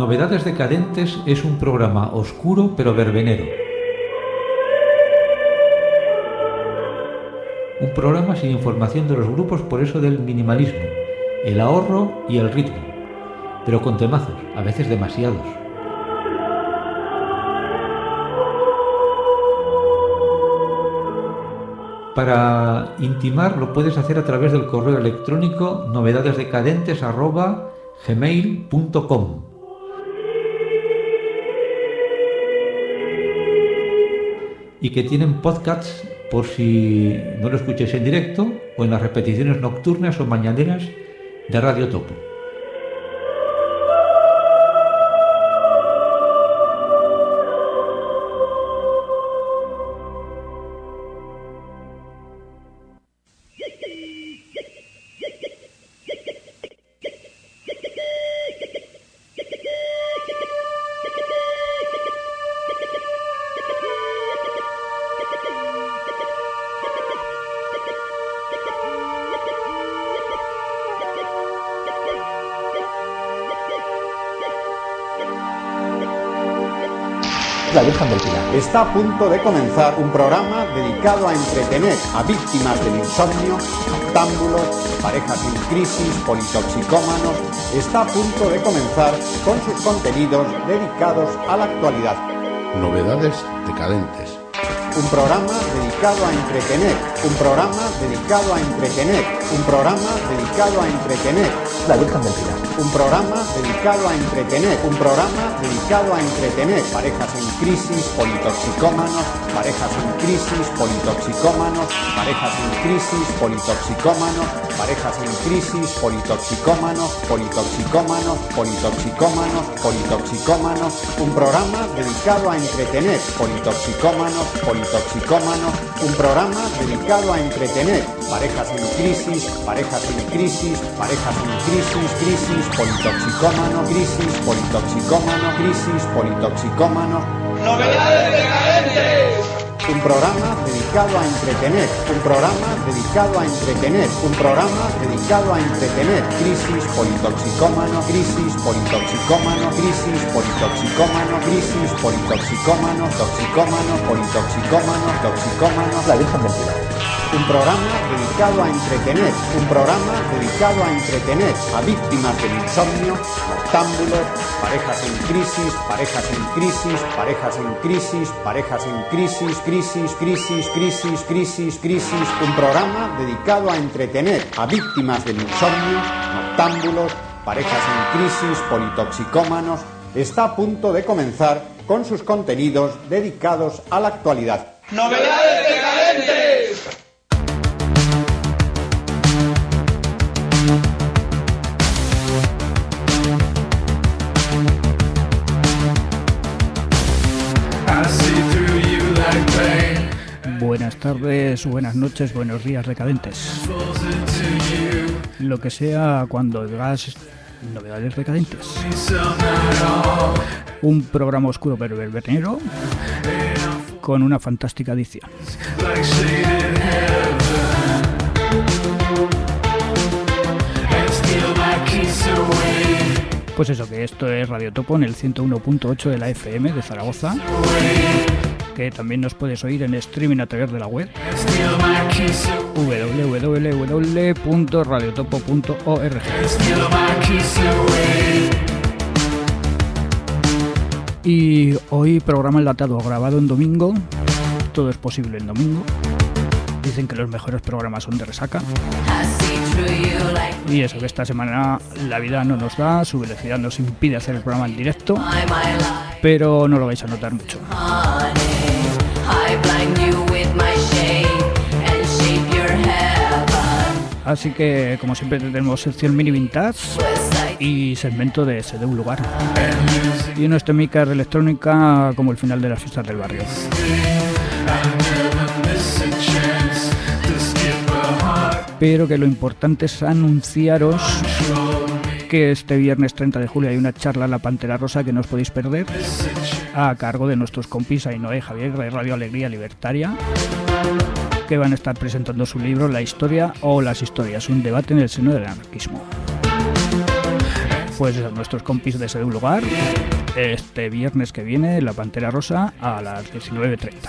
Novedades Decadentes es un programa oscuro pero verbenero. Un programa sin información de los grupos, por eso del minimalismo, el ahorro y el ritmo, pero con temazos, a veces demasiados. Para intimar lo puedes hacer a través del correo electrónico novedadesdecadentes@gmail.com. Y que tienen podcasts por si no lo escuchéis en directo o en las repeticiones nocturnas o mañaneras de Radio Topo. La Virgen del Pilar. Está a punto de comenzar un programa dedicado a entretener a víctimas del insomnio, noctámbulos, parejas en crisis, politoxicómanos. Está a punto de comenzar con sus contenidos dedicados a la actualidad. Novedades Decadentes. Un programa dedicado a entretener, un programa dedicado a entretener, un programa dedicado a entretener. La Virgen del Pilar. Un programa dedicado a entretener, un programa dedicado a entretener parejas en crisis, politoxicómanos, parejas en crisis, politoxicómanos, parejas en crisis, politoxicómanos, parejas en crisis, politoxicómanos, politoxicómanos, politoxicómanos, politoxicómanos. Un programa dedicado a entretener, politoxicómanos, politoxicómanos. Un programa dedicado a entretener parejas en crisis, parejas en crisis, parejas en crisis, crisis, politoxicómano, crisis, politoxicómano, crisis, politoxicómano. ¡Novedades Decadentes! Un programa dedicado a entretener, un programa dedicado a entretener, un programa dedicado a entretener. Crisis, politoxicómano, crisis, politoxicómano, crisis, politoxicómano, crisis, politoxicómano, toxicómano, politoxicómano, toxicómano. La Virgen del Pilar. Un programa dedicado a entretener, un programa dedicado a entretener a víctimas del insomnio, noctámbulos, parejas en crisis, parejas en crisis, parejas en crisis, parejas en crisis, crisis, crisis, crisis, crisis, crisis. Un programa dedicado a entretener a víctimas del insomnio, noctámbulos, parejas en crisis, politoxicómanos. Está a punto de comenzar con sus contenidos dedicados a la actualidad. ¡Novedades Decadentes! Buenas tardes, buenas noches, buenos días decadentes. Lo que sea cuando oigas Novedades Decadentes. Un programa oscuro pero verbenero con una fantástica edición. Pues eso, que esto es Radio Topo en el 101.8 de la FM de Zaragoza, que también nos puedes oír en streaming a través de la web www.radiotopo.org. Y hoy programa enlatado, grabado en domingo. Todo es posible en domingo. Dicen que los mejores programas son de resaca. Y eso, que esta semana la vida no nos da, su velocidad nos impide hacer el programa en directo, pero no lo vais a notar mucho. Así que, como siempre, tenemos sección mini vintage y segmento de Se de un lugar. Y unos temicas de electrónica como el final de las fiestas del barrio. Pero que lo importante es anunciaros que este viernes 30 de julio hay una charla en la Pantera Rosa que no os podéis perder, a cargo de nuestros compis Ainhoa y Javier de Radio Alegría Libertaria, que van a estar presentando su libro La historia o las historias, un debate en el seno del anarquismo. Pues nuestros compis de Ese Lugar, este viernes que viene, La Pantera Rosa a las 19:30.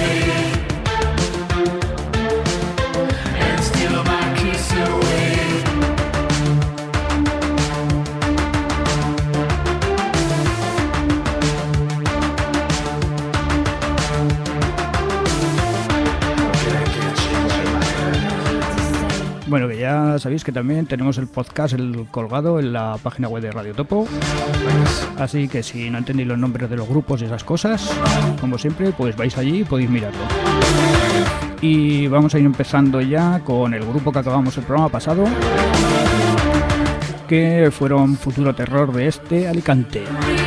Bueno, que ya sabéis que también tenemos el podcast colgado en la página web de Radio Topo. Así que si no entendéis los nombres de los grupos y esas cosas, como siempre, pues vais allí y podéis mirarlo. Y vamos a ir empezando ya con el grupo que acabamos el programa pasado, que fueron Futuro Terror de Alicante.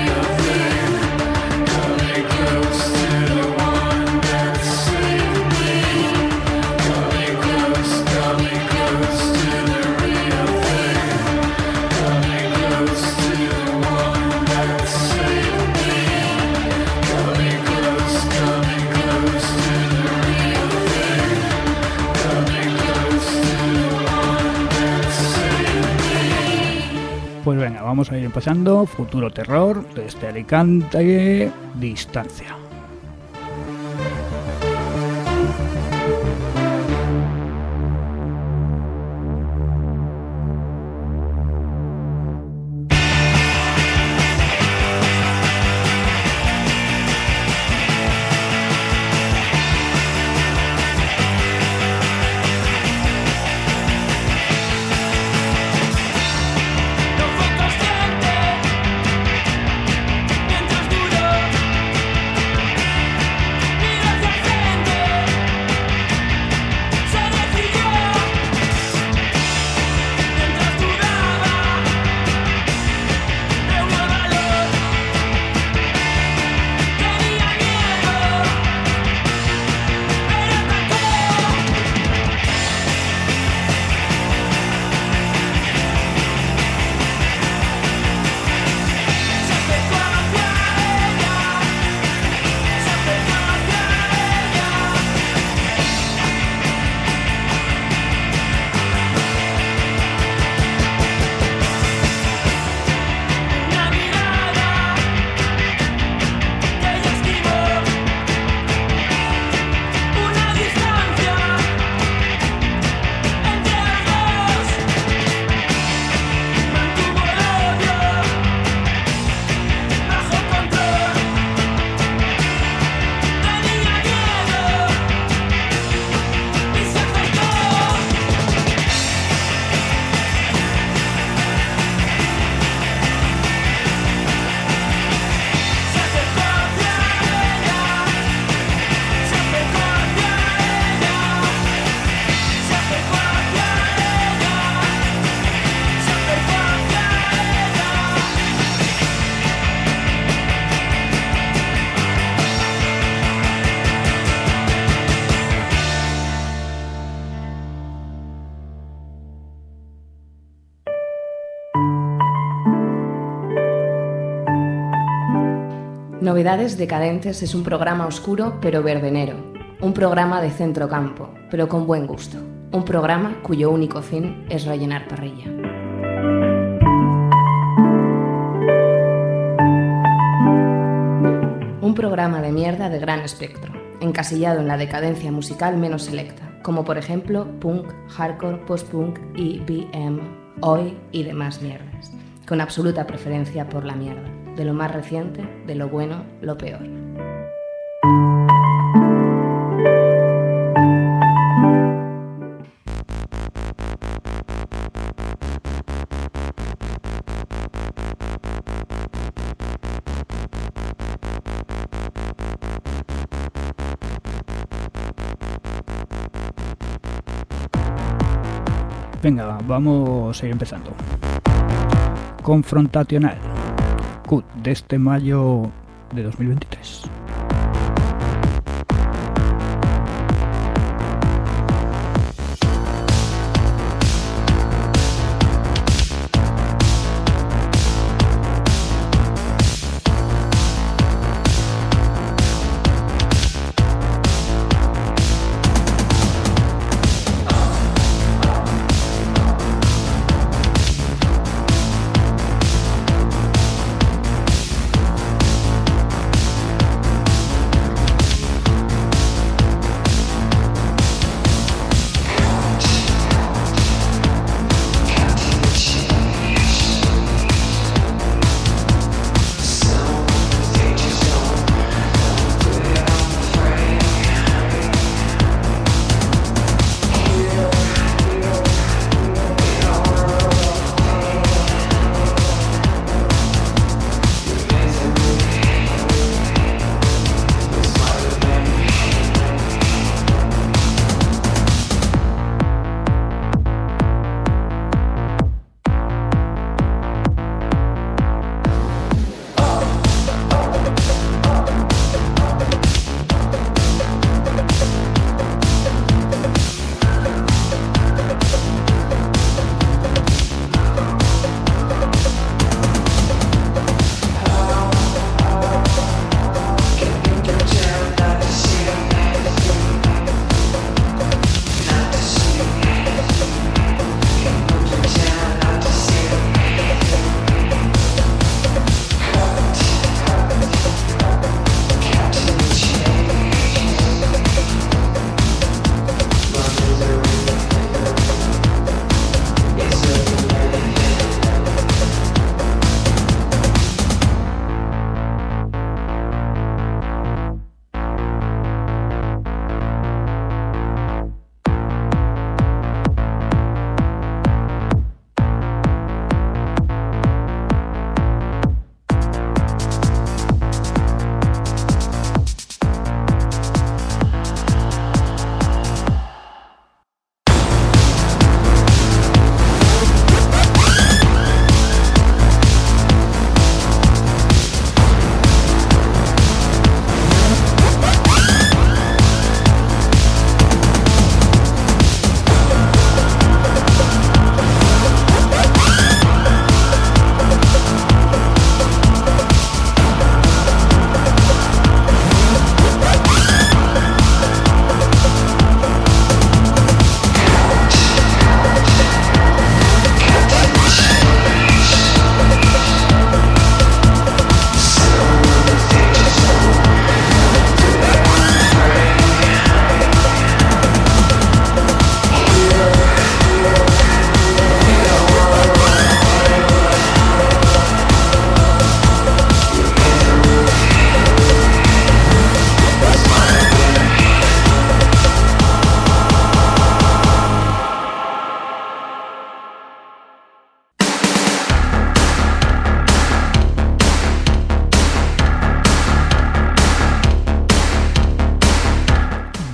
Pues venga, vamos a ir empezando. Futuro Terror desde Alicante, Distancia. Novedades Decadentes es un programa oscuro pero verbenero, un programa de centro campo, pero con buen gusto, un programa cuyo único fin es rellenar parrilla. Un programa de mierda de gran espectro, encasillado en la decadencia musical menos selecta, como por ejemplo punk, hardcore, post-punk, EBM, oi y demás mierdas, con absoluta preferencia por la mierda, de lo más reciente, de lo bueno, lo peor. Venga, vamos a ir empezando. Confrontacional. CUT de este mayo de 2023.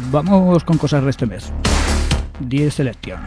Vamos con cosas de este mes. 10 Selection.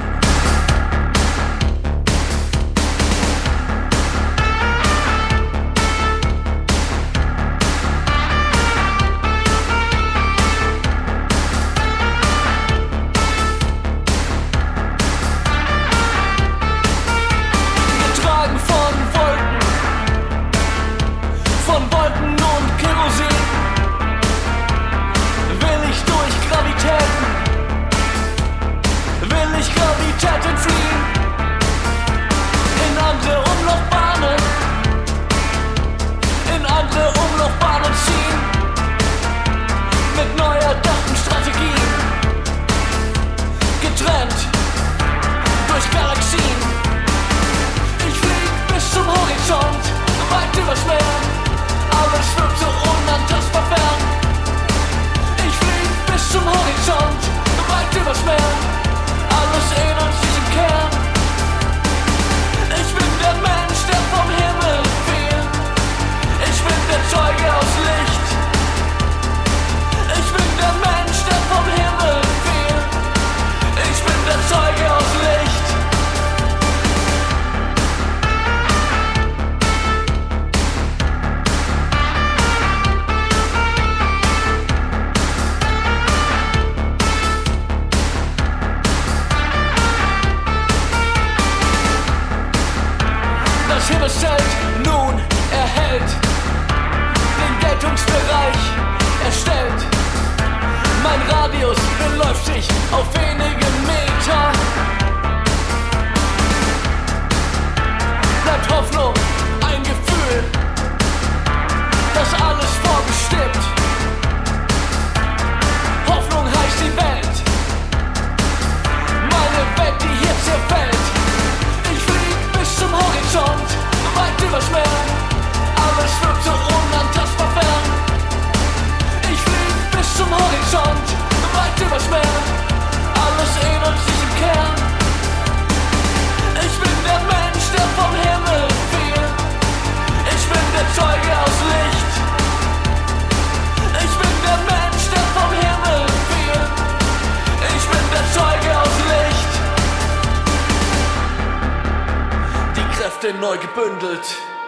Neu gebündelt.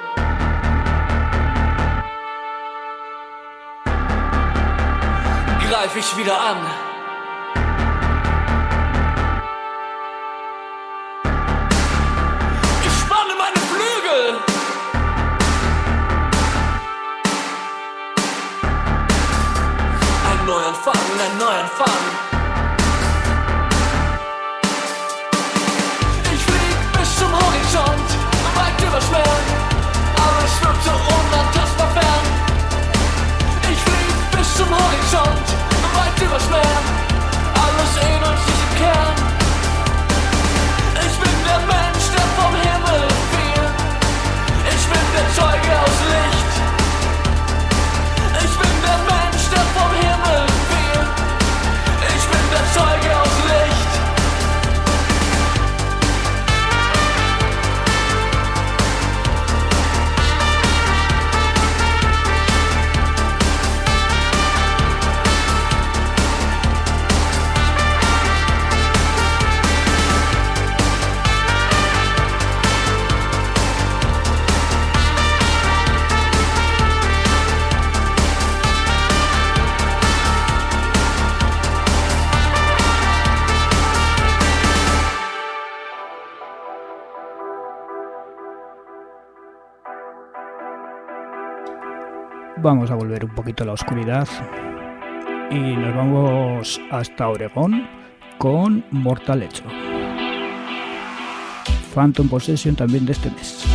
Greif ich wieder an. Ich spanne meine Flügel. Ein Neuanfang, ein Neuanfang. Ich flieg bis zum Horizont. Weit übers Meer, alles wirkt so unantastbar fern. Ich flieg bis zum Horizont, weit übers Meer, alles ähnelt sich im Kern. Ich bin der Mensch, der vom Himmel fiel. Ich bin der Zeuge aus Licht. Ich bin der Mensch, der vom Himmel fiel. Ich bin der Zeuge aus Licht. Vamos a volver un poquito a la oscuridad y nos vamos hasta Oregón con Mortal Hecho. Phantom Possession también de este mes.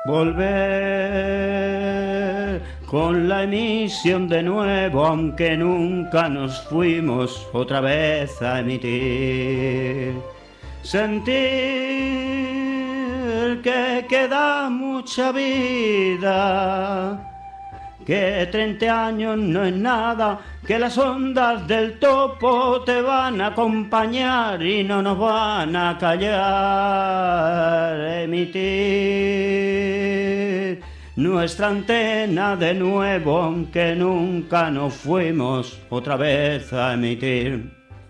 Volver con la emisión de nuevo, aunque nunca nos fuimos otra vez a emitir. Sentir que queda mucha vida, que 30 años no es nada, que las ondas del topo te van a acompañar y no nos van a callar. Emitir nuestra antena de nuevo, aunque nunca nos fuimos otra vez a emitir.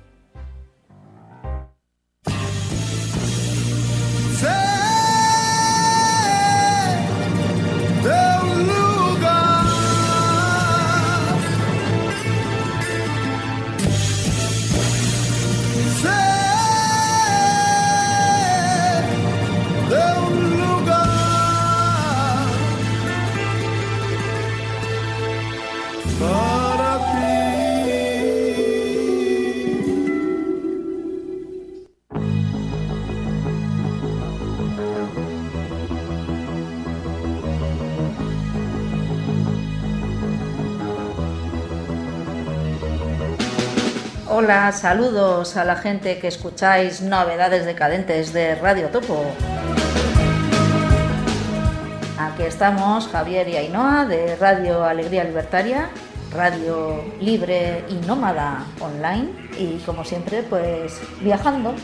Hola, saludos a la gente que escucháis Novedades Decadentes de Radio Topo. Aquí estamos Javier y Ainhoa de Radio Alegría Libertaria, radio libre y nómada online, y como siempre pues viajando.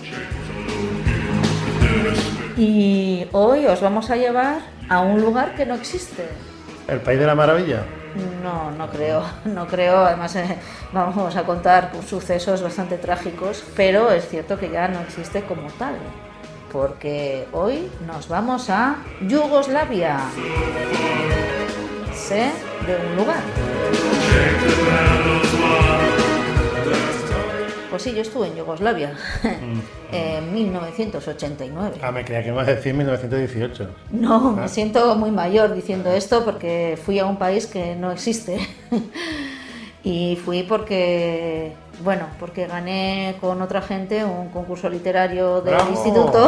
Y hoy os vamos a llevar a un lugar que no existe. ¿El País de la Maravilla? No creo. Además vamos a contar sucesos bastante trágicos, pero es cierto que ya no existe como tal, porque hoy nos vamos a Yugoslavia. Sé de un lugar. Pues sí, yo estuve en Yugoslavia en 1989. Me creía que ibas a decir 1918. No, me siento muy mayor diciendo esto porque fui a un país que no existe. Y fui porque gané con otra gente un concurso literario del instituto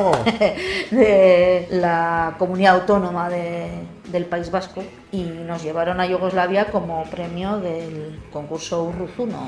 de la comunidad autónoma del País Vasco, y nos llevaron a Yugoslavia como premio del concurso Urruzuno.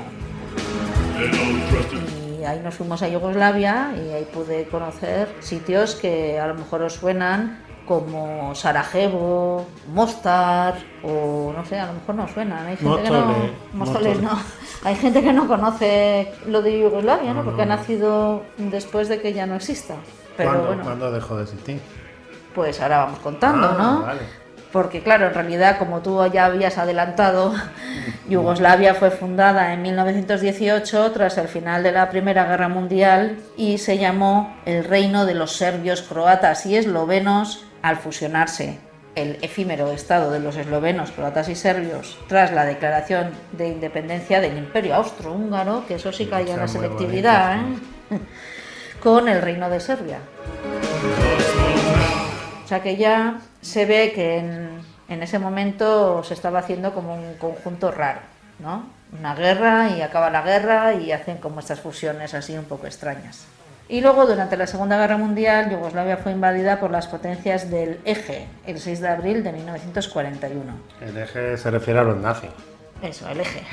Y ahí nos fuimos a Yugoslavia y ahí pude conocer sitios que a lo mejor os suenan, como Sarajevo, Mostar, o no sé, a lo mejor no suenan. Hay gente Móstoles no. Hay gente que no conoce lo de Yugoslavia, ¿no? Porque ha nacido después de que ya no exista. Pero ¿Cuándo dejó de existir? Pues ahora vamos contando, ¿no? Vale. Porque claro, en realidad, como tú ya habías adelantado, Yugoslavia fue fundada en 1918 tras el final de la Primera Guerra Mundial y se llamó el Reino de los Serbios, Croatas y Eslovenos al fusionarse el efímero estado de los eslovenos, croatas y serbios tras la declaración de independencia del Imperio Austrohúngaro, que eso sí caía en la selectividad, con el Reino de Serbia. O sea que ya se ve que en ese momento se estaba haciendo como un conjunto raro, ¿no? Una guerra y acaba la guerra y hacen como estas fusiones así un poco extrañas. Y luego, durante la Segunda Guerra Mundial, Yugoslavia fue invadida por las potencias del Eje, el 6 de abril de 1941. El Eje se refiere a los nazis. Eso, el Eje.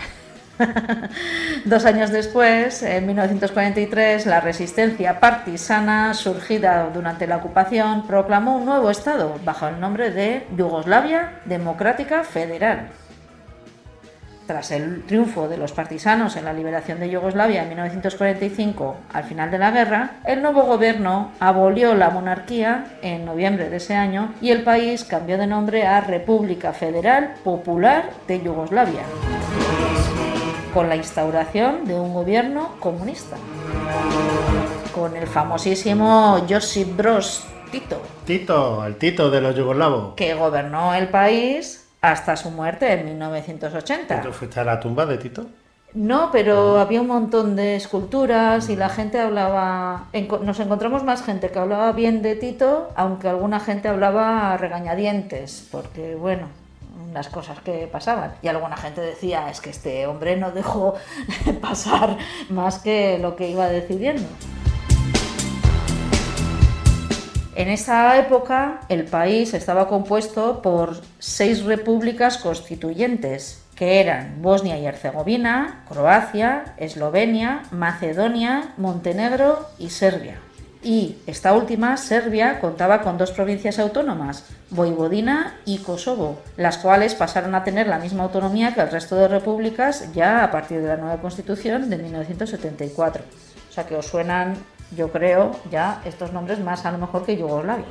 2 años después, en 1943, la resistencia partisana, surgida durante la ocupación, proclamó un nuevo Estado bajo el nombre de Yugoslavia Democrática Federal. Tras el triunfo de los partisanos en la liberación de Yugoslavia en 1945, al final de la guerra, el nuevo gobierno abolió la monarquía en noviembre de ese año y el país cambió de nombre a República Federal Popular de Yugoslavia, con la instauración de un gobierno comunista, con el famosísimo Josip Broz Tito. Tito, el Tito de los yugoslavos. Que gobernó el país hasta su muerte en 1980. ¿Tú fuiste a la tumba de Tito? No, pero había un montón de esculturas y la gente hablaba... Nos encontramos más gente que hablaba bien de Tito, aunque alguna gente hablaba a regañadientes, porque bueno, las cosas que pasaban. Y alguna gente decía, es que este hombre no dejó pasar más que lo que iba decidiendo. En esa época el país estaba compuesto por 6 repúblicas constituyentes, que eran Bosnia y Herzegovina, Croacia, Eslovenia, Macedonia, Montenegro y Serbia. Y esta última, Serbia, contaba con 2 provincias autónomas, Voivodina y Kosovo, las cuales pasaron a tener la misma autonomía que el resto de repúblicas ya a partir de la nueva Constitución de 1974. O sea que os suenan, yo creo, ya estos nombres más a lo mejor que Yugoslavia.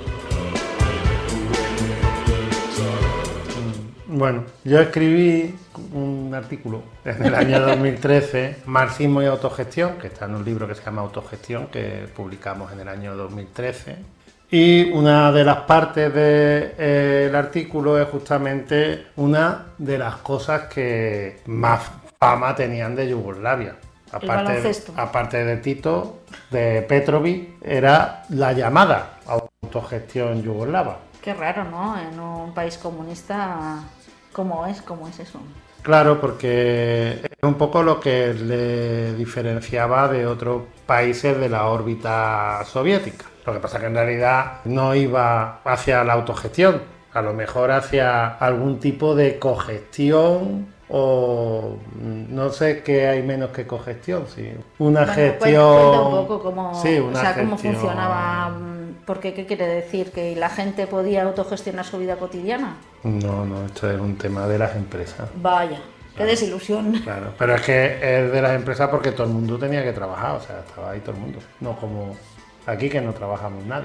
Bueno, yo escribí un artículo en el año 2013, Marxismo y autogestión, que está en un libro que se llama Autogestión, que publicamos en el año 2013. Y una de las partes del artículo es justamente una de las cosas que más fama tenían de Yugoslavia. Aparte de Tito, de Petrović, era la llamada autogestión yugoslava. Qué raro, ¿no? En un país comunista, ¿cómo es eso? Claro, porque es un poco lo que le diferenciaba de otros países de la órbita soviética. Lo que pasa es que en realidad no iba hacia la autogestión, a lo mejor hacia algún tipo de cogestión o no sé qué hay menos que cogestión, sí. Una gestión... Cuenta un poco cómo, sí, cómo funcionaba, porque ¿qué quiere decir? ¿Que la gente podía autogestionar su vida cotidiana? No, esto es un tema de las empresas. Vaya, qué desilusión. Claro, pero es que es de las empresas porque todo el mundo tenía que trabajar, o sea, estaba ahí todo el mundo, no como aquí que no trabajamos nadie.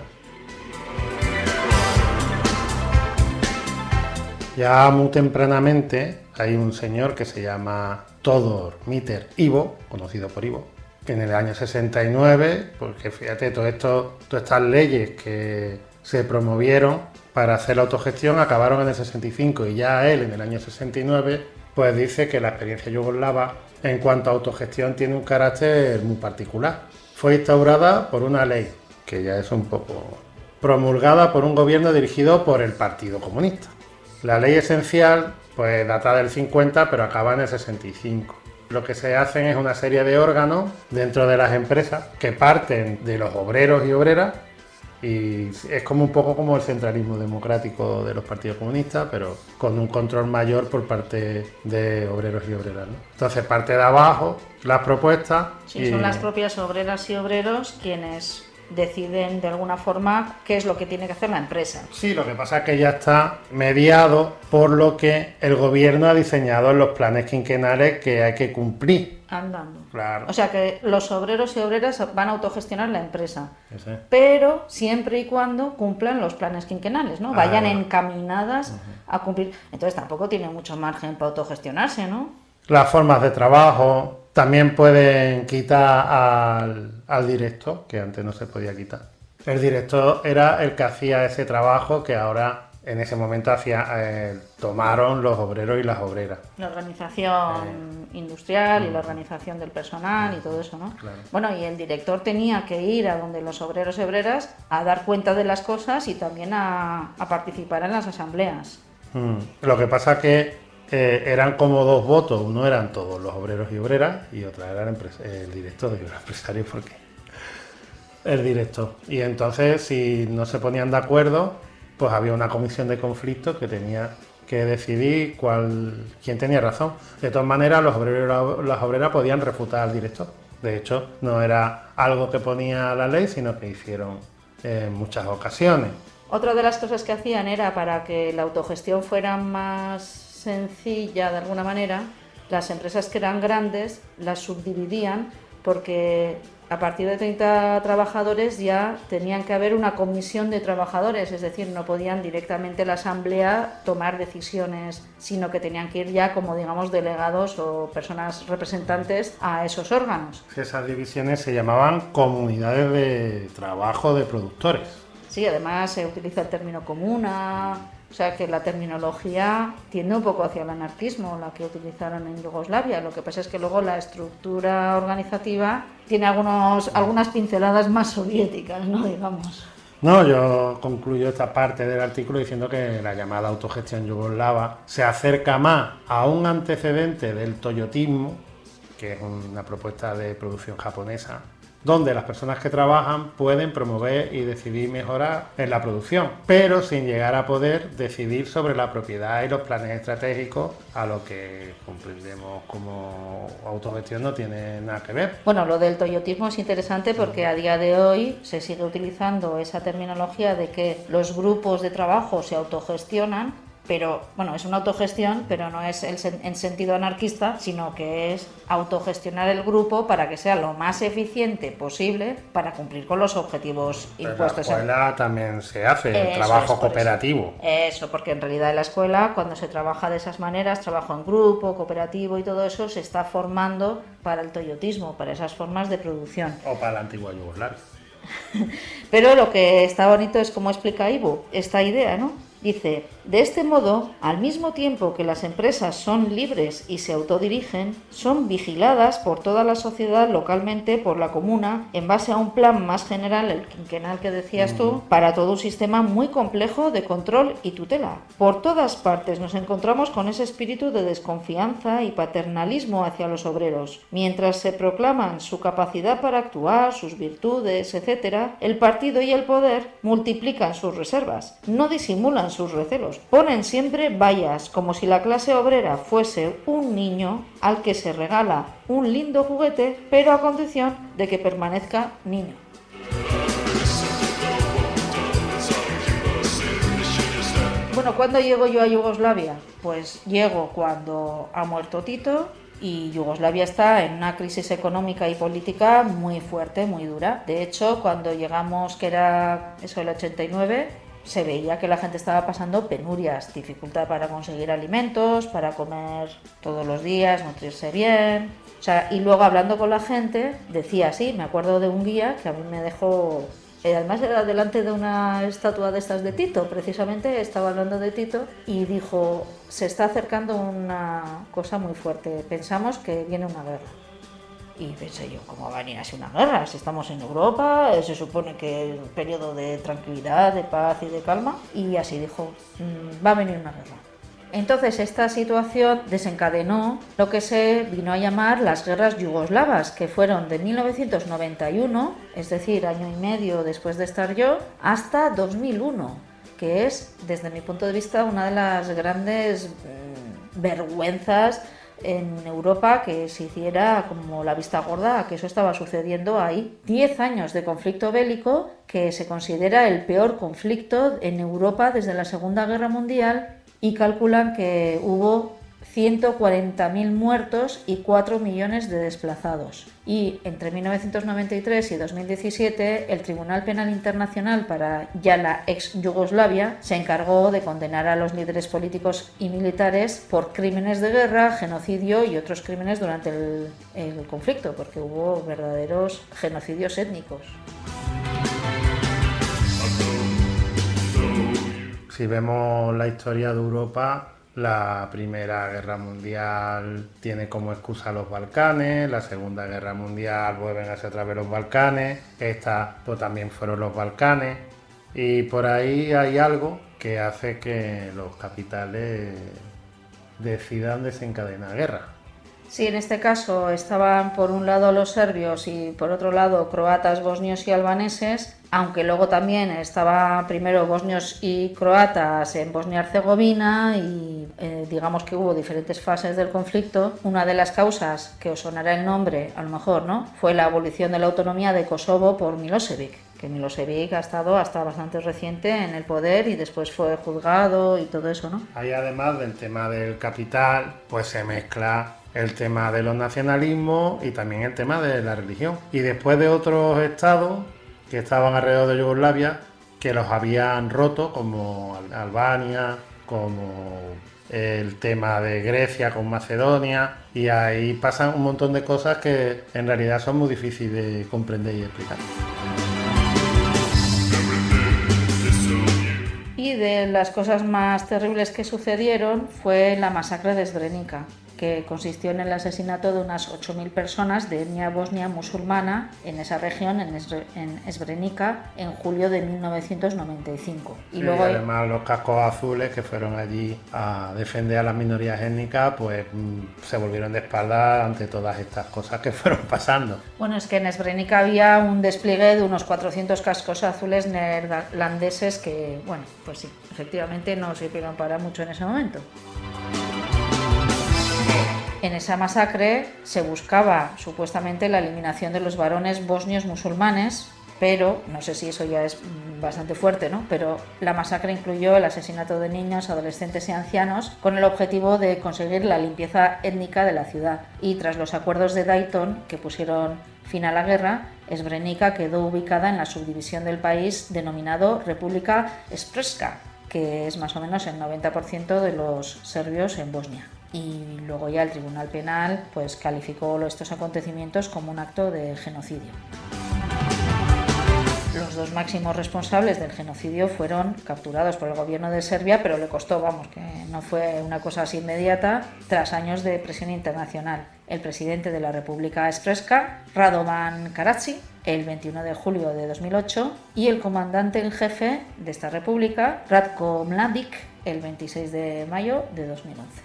Ya muy tempranamente hay un señor que se llama Todor Miter Ivo, conocido por Ivo, que en el año 69, porque fíjate, todas estas leyes que se promovieron para hacer la autogestión acabaron en el 65 y ya él en el año 69 pues dice que la experiencia yugoslava en cuanto a autogestión tiene un carácter muy particular. Fue instaurada por una ley que ya es un poco promulgada por un gobierno dirigido por el Partido Comunista. La ley esencial pues data del 50 pero acaba en el 65. Lo que se hacen es una serie de órganos dentro de las empresas que parten de los obreros y obreras y es como un poco como el centralismo democrático de los partidos comunistas, pero con un control mayor por parte de obreros y obreras, ¿no? Entonces parte de abajo las propuestas. Sí, son las propias obreras y obreros quienes deciden de alguna forma qué es lo que tiene que hacer la empresa. Sí, lo que pasa es que ya está mediado por lo que el gobierno ha diseñado en los planes quinquenales que hay que cumplir. Andando. Claro. O sea que los obreros y obreras van a autogestionar la empresa, sí. Pero siempre y cuando cumplan los planes quinquenales, ¿no? Vayan encaminadas a cumplir. Entonces tampoco tiene mucho margen para autogestionarse, ¿no? Las formas de trabajo también pueden quitar al director, que antes no se podía quitar. El director era el que hacía ese trabajo que ahora en ese momento tomaron los obreros y las obreras. La organización industrial y la organización del personal y todo eso, ¿no? Claro. Bueno, y el director tenía que ir a donde los obreros y obreras a dar cuenta de las cosas y también a participar en las asambleas. Lo que pasa que eran como 2 votos, uno eran todos los obreros y obreras y otra era el director, digo el empresario porque el director. Y entonces si no se ponían de acuerdo, pues había una comisión de conflictos que tenía que decidir quién tenía razón. De todas maneras, los obreros y las obreras podían refutar al director. De hecho, no era algo que ponía la ley, sino que hicieron en muchas ocasiones. Otra de las cosas que hacían era para que la autogestión fuera más sencilla de alguna manera, las empresas que eran grandes las subdividían porque a partir de 30 trabajadores ya tenían que haber una comisión de trabajadores, es decir, no podían directamente la asamblea tomar decisiones, sino que tenían que ir ya como digamos delegados o personas representantes a esos órganos. Esas divisiones se llamaban comunidades de trabajo de productores. Sí, además se utiliza el término comuna. O sea que la terminología tiende un poco hacia el anarquismo, la que utilizaron en Yugoslavia. Lo que pasa es que luego la estructura organizativa tiene algunas pinceladas más soviéticas, ¿no? Digamos. No, yo concluyo esta parte del artículo diciendo que la llamada autogestión yugoslava se acerca más a un antecedente del toyotismo, que es una propuesta de producción japonesa, donde las personas que trabajan pueden promover y decidir mejorar en la producción, pero sin llegar a poder decidir sobre la propiedad y los planes estratégicos, a lo que comprendemos como autogestión no tiene nada que ver. Bueno, lo del toyotismo es interesante porque a día de hoy se sigue utilizando esa terminología de que los grupos de trabajo se autogestionan, pero bueno, es una autogestión, pero no es en sentido anarquista, sino que es autogestionar el grupo para que sea lo más eficiente posible para cumplir con los objetivos impuestos. En la escuela también se hace el trabajo cooperativo. Eso, porque en realidad en la escuela, cuando se trabaja de esas maneras, trabajo en grupo, cooperativo y todo eso, se está formando para el toyotismo, para esas formas de producción. O para la antigua Yugoslavia. Pero lo que está bonito es cómo explica Ivo esta idea, ¿no? Dice, de este modo, al mismo tiempo que las empresas son libres y se autodirigen, son vigiladas por toda la sociedad localmente, por la comuna, en base a un plan más general, el quinquenal que decías tú, para todo un sistema muy complejo de control y tutela. Por todas partes nos encontramos con ese espíritu de desconfianza y paternalismo hacia los obreros. Mientras se proclaman su capacidad para actuar, sus virtudes, etc., el partido y el poder multiplican sus reservas, no disimulan sus recelos, ponen siempre vallas, como si la clase obrera fuese un niño al que se regala un lindo juguete, pero a condición de que permanezca niño. Bueno, ¿cuándo llego yo a Yugoslavia? Pues llego cuando ha muerto Tito y Yugoslavia está en una crisis económica y política muy fuerte, muy dura. De hecho, cuando llegamos, que era eso el 89, se veía que la gente estaba pasando penurias, dificultad para conseguir alimentos, para comer todos los días, nutrirse bien. O sea, y luego hablando con la gente, decía, sí, me acuerdo de un guía que a mí me dejó, además era delante de una estatua de estas de Tito, precisamente estaba hablando de Tito, y dijo, se está acercando una cosa muy fuerte, pensamos que viene una guerra. Y pensé yo, ¿cómo va a venir así una guerra? Si estamos en Europa, se supone que es un periodo de tranquilidad, de paz y de calma. Y así dijo, va a venir una guerra. Entonces esta situación desencadenó lo que se vino a llamar las guerras yugoslavas, que fueron de 1991, es decir, año y medio después de estar yo, hasta 2001, que es, desde mi punto de vista, una de las grandes vergüenzas en Europa, que se hiciera como la vista gorda a que eso estaba sucediendo ahí. 10 años de conflicto bélico, que se considera el peor conflicto en Europa desde la Segunda Guerra Mundial, y calculan que hubo 140.000 muertos y 4 millones de desplazados. Y entre 1993 y 2017, el Tribunal Penal Internacional para ya la ex Yugoslavia se encargó de condenar a los líderes políticos y militares por crímenes de guerra, genocidio y otros crímenes durante el conflicto, porque hubo verdaderos genocidios étnicos. Si vemos la historia de Europa, la Primera Guerra Mundial tiene como excusa los Balcanes, la Segunda Guerra Mundial vuelven hacia otra vez los Balcanes, esta pues también fueron los Balcanes, y por ahí hay algo que hace que los capitales decidan desencadenar guerra. Sí, en este caso estaban por un lado los serbios y por otro lado croatas, bosnios y albaneses, aunque luego también estaban primero bosnios y croatas en Bosnia-Herzegovina y digamos que hubo diferentes fases del conflicto. Una de las causas, que os sonará el nombre, a lo mejor, ¿no?, fue la abolición de la autonomía de Kosovo por Milosevic, que Milosevic ha estado hasta bastante reciente en el poder y después fue juzgado y todo eso, ¿no? Ahí, además del tema del capital, pues se mezcla el tema de los nacionalismos y también el tema de la religión. Y después de otros estados que estaban alrededor de Yugoslavia, que los habían roto, como Albania, como el tema de Grecia con Macedonia, y ahí pasan un montón de cosas que en realidad son muy difíciles de comprender y explicar. Y de las cosas más terribles que sucedieron fue la masacre de Srebrenica. que consistió en el asesinato de unas 8.000 personas de etnia bosnia musulmana en esa región, en Srebrenica, en julio de 1995. Y luego además los cascos azules que fueron allí a defender a las minorías étnicas, pues se volvieron de espaldas ante todas estas cosas que fueron pasando. Bueno, es que en Srebrenica había un despliegue de unos 400 cascos azules neerlandeses que, bueno, pues sí, efectivamente no sirvieron para mucho en ese momento. En esa masacre se buscaba supuestamente la eliminación de los varones bosnios musulmanes, pero no sé si eso ya es bastante fuerte, ¿no? Pero la masacre incluyó el asesinato de niños, adolescentes y ancianos con el objetivo de conseguir la limpieza étnica de la ciudad. Y tras los acuerdos de Dayton, que pusieron fin a la guerra, Srebrenica quedó ubicada en la subdivisión del país denominado República Srpska, que es más o menos el 90% de los serbios en Bosnia. Y luego ya el Tribunal Penal pues calificó estos acontecimientos como un acto de genocidio. Los dos máximos responsables del genocidio fueron capturados por el gobierno de Serbia, pero le costó, vamos, que no fue una cosa así inmediata, tras años de presión internacional. El presidente de la República Srpska, Radovan Karadzic, el 21 de julio de 2008, y el comandante en jefe de esta república, Ratko Mladic, el 26 de mayo de 2011.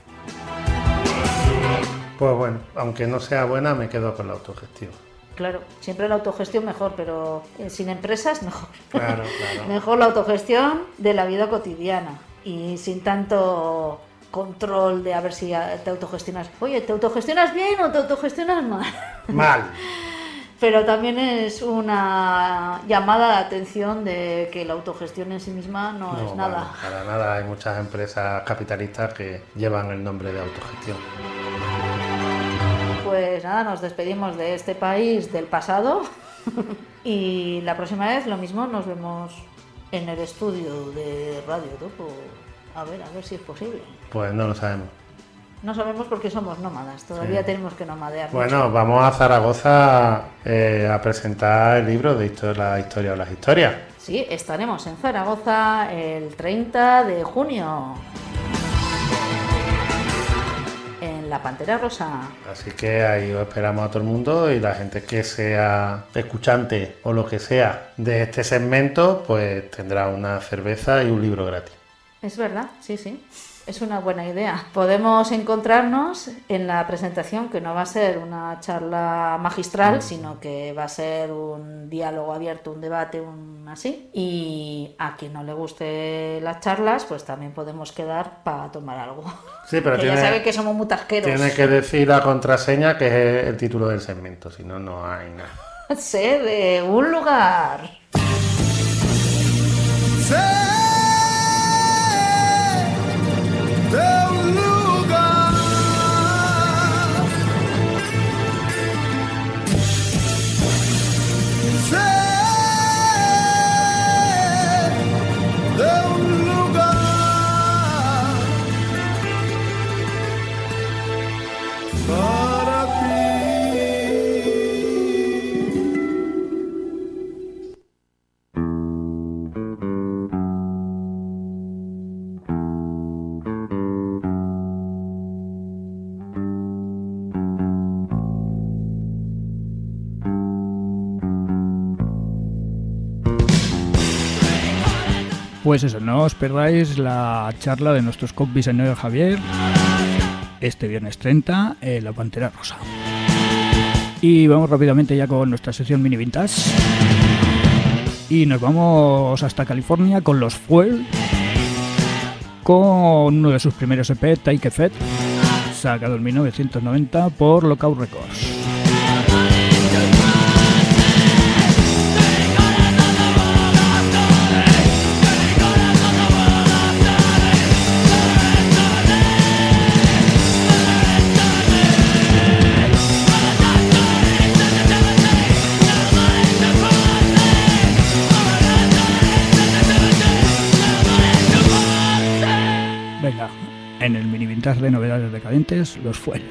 Pues bueno, aunque no sea buena, me quedo con la autogestión. Claro, siempre la autogestión mejor, pero sin empresas mejor. Claro. Mejor la autogestión de la vida cotidiana y sin tanto control de a ver si te autogestionas. Oye, ¿te autogestionas bien o te autogestionas mal? Mal. Pero también es una llamada de atención de que la autogestión en sí misma no es nada. Bueno, para nada, hay muchas empresas capitalistas que llevan el nombre de autogestión. Pues nada, nos despedimos de este país del pasado y la próxima vez lo mismo, nos vemos en el estudio de Radio Topo. A ver si es posible. Pues no lo sabemos. No sabemos porque somos nómadas, todavía tenemos que nomadear. Bueno, mucho. Vamos a Zaragoza a presentar el libro de la historia o las historias. Sí, estaremos en Zaragoza el 30 de junio. En La Pantera Rosa. Así que ahí os esperamos a todo el mundo y la gente que sea escuchante o lo que sea de este segmento, pues tendrá una cerveza y un libro gratis. Es verdad, sí. Es una buena idea. Podemos encontrarnos en la presentación, que no va a ser una charla magistral, sino que va a ser un diálogo abierto, un debate, así. Y a quien no le guste las charlas, pues también podemos quedar para tomar algo. Sí, pero ya sabe que somos muy tasqueros. Tiene que decir la contraseña, que es el título del segmento, si no, no hay nada. Sé de un lugar. Pues eso, no os perdáis la charla de nuestros compis en Noel Javier este viernes 30 en La Pantera Rosa. Y vamos rápidamente ya con nuestra sección Mini Vintage. Y nos vamos hasta California con los Fuel, con uno de sus primeros EP, Take Effect, sacado en 1990 por Lookout Records. Venga, en el mini vintage de novedades decadentes, los Fuel.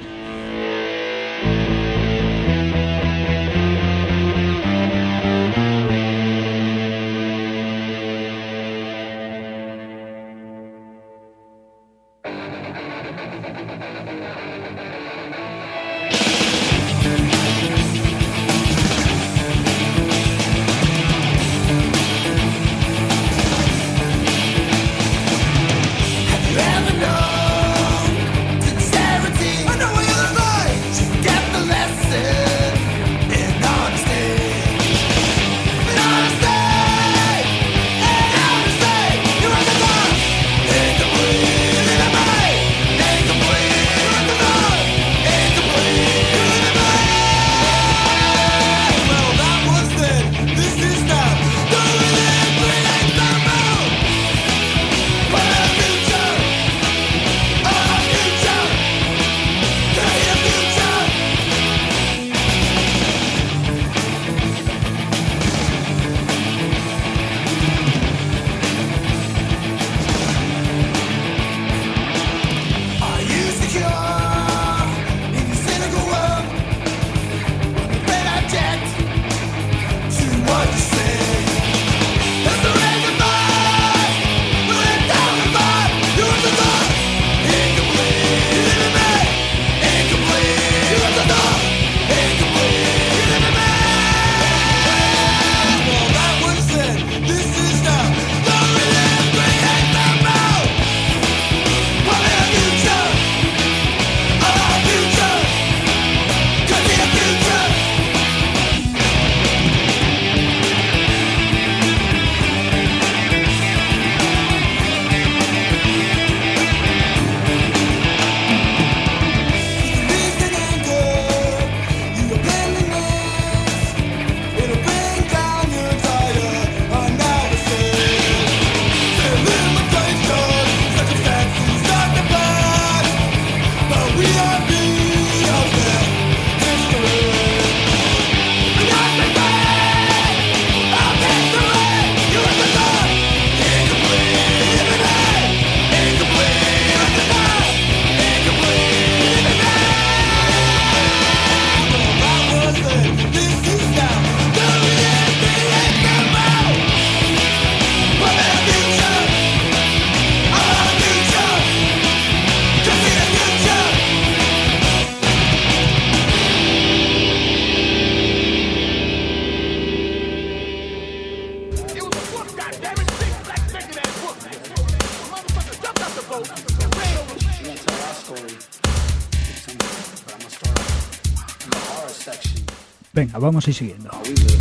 Venga, vamos a ir siguiendo.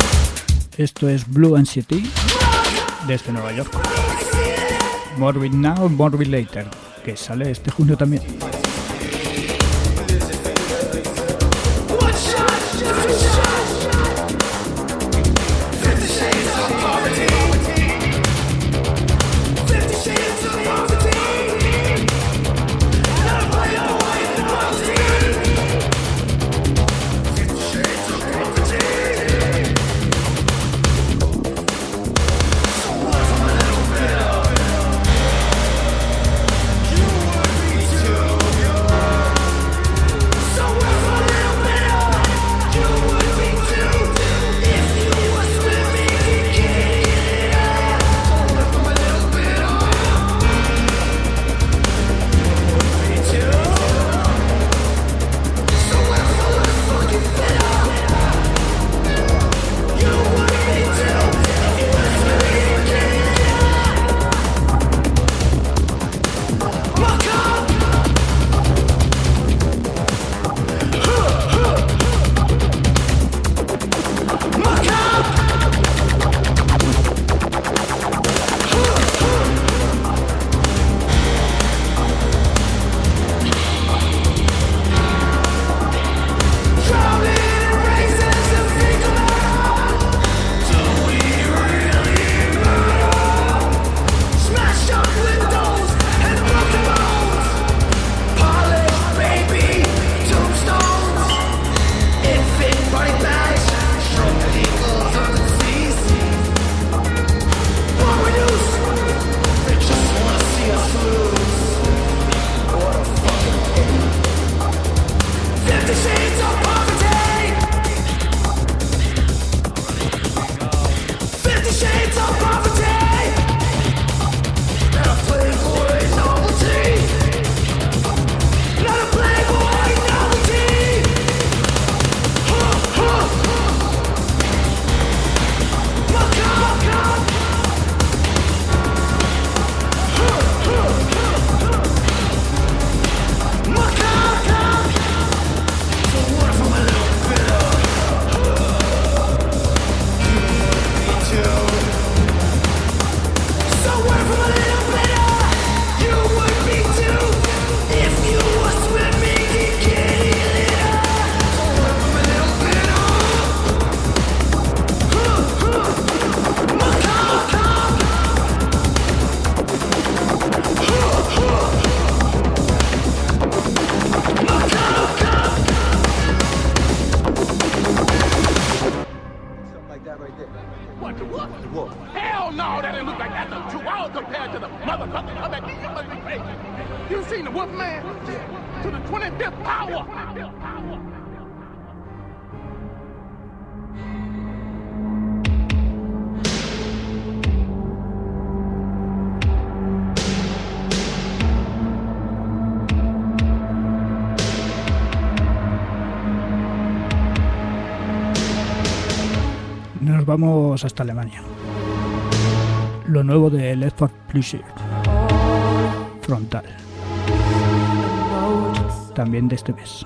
Esto es Blue Anxiety desde Nueva York. Morbid Now, Morbid Later, que sale este junio también. You would be too. You seen the Wolfman? To the 25th power. Nos vamos hasta Alemania. Lo nuevo de Left for Pleasure. Frontal. También de este mes.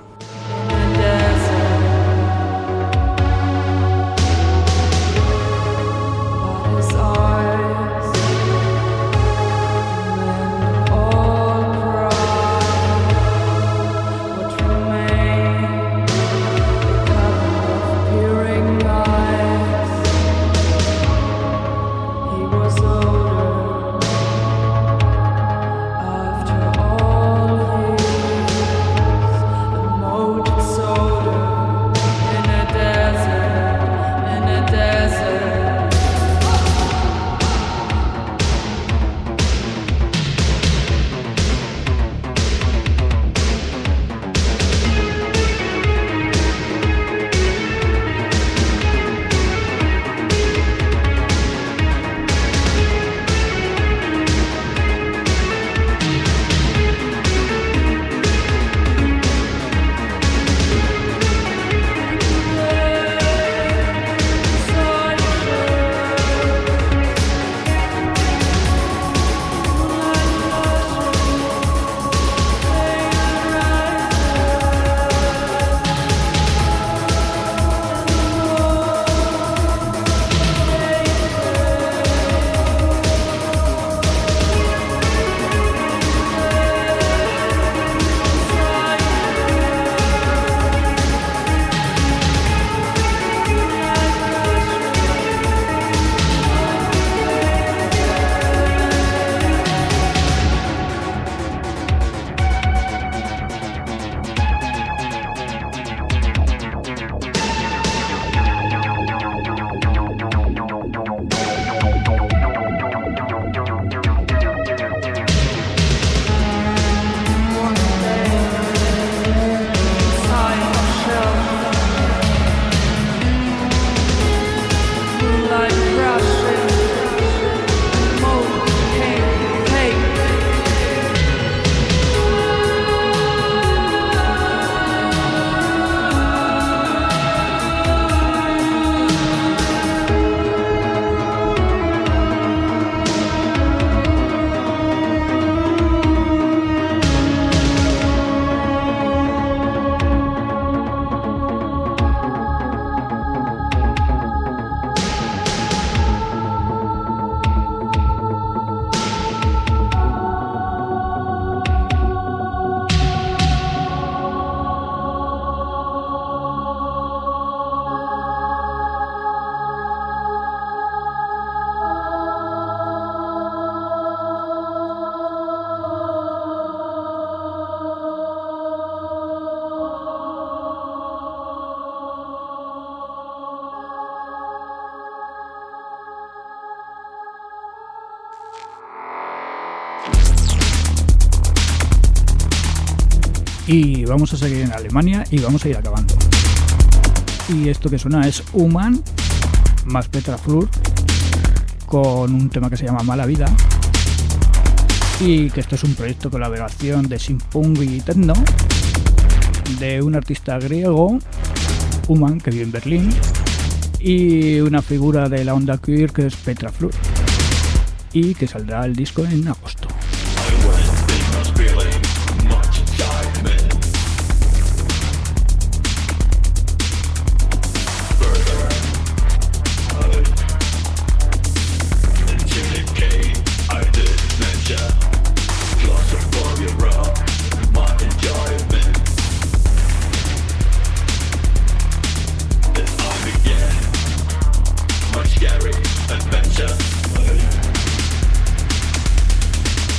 Y vamos a seguir en Alemania y vamos a ir acabando. Y esto que suena es Human más Petra Flur con un tema que se llama Mala Vida, y que esto es un proyecto de colaboración de synth-punk y techno de un artista griego, Human, que vive en Berlín, y una figura de la onda queer que es Petra Flur, y que saldrá el disco en agosto. Scary adventure.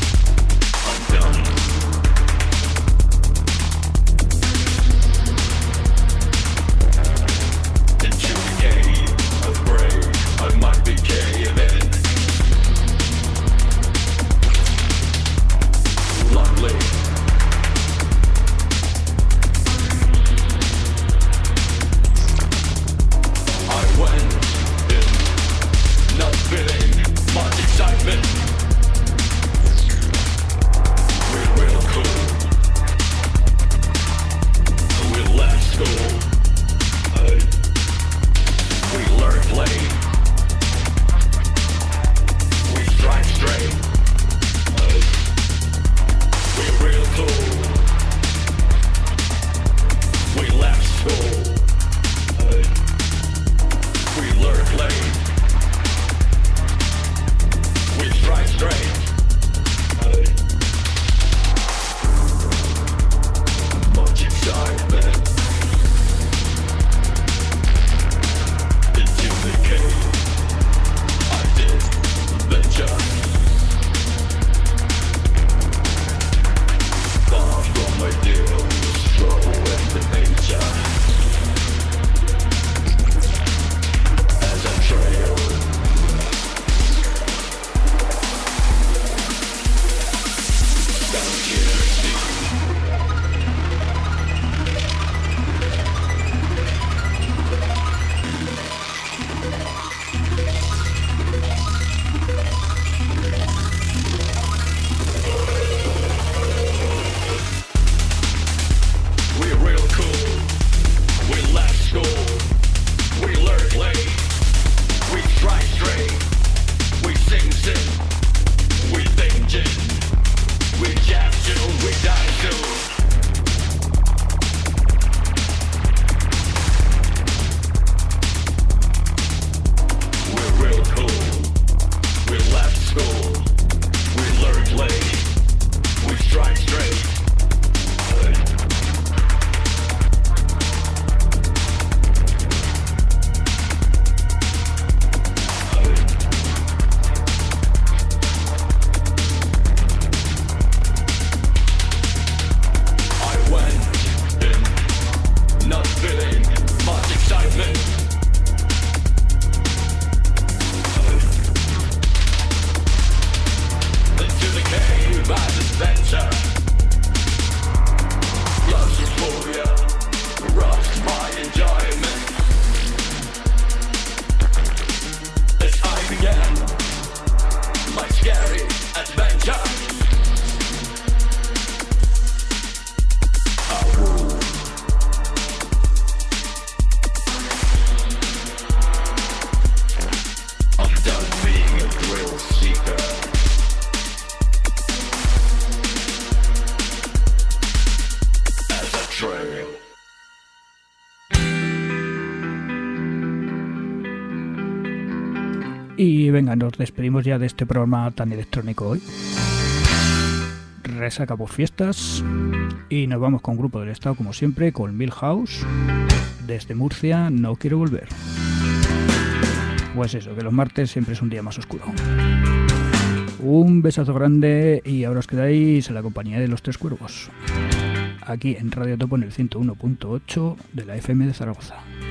Y venga, nos despedimos ya de este programa tan electrónico hoy. Resaca por fiestas. Y nos vamos con Grupo del Estado, como siempre, con Milhouse. Desde Murcia, no quiero volver. Pues eso, que los martes siempre es un día más oscuro. Un besazo grande y ahora os quedáis en la compañía de los Tres Cuervos. Aquí en Radio Topo en el 101.8 de la FM de Zaragoza.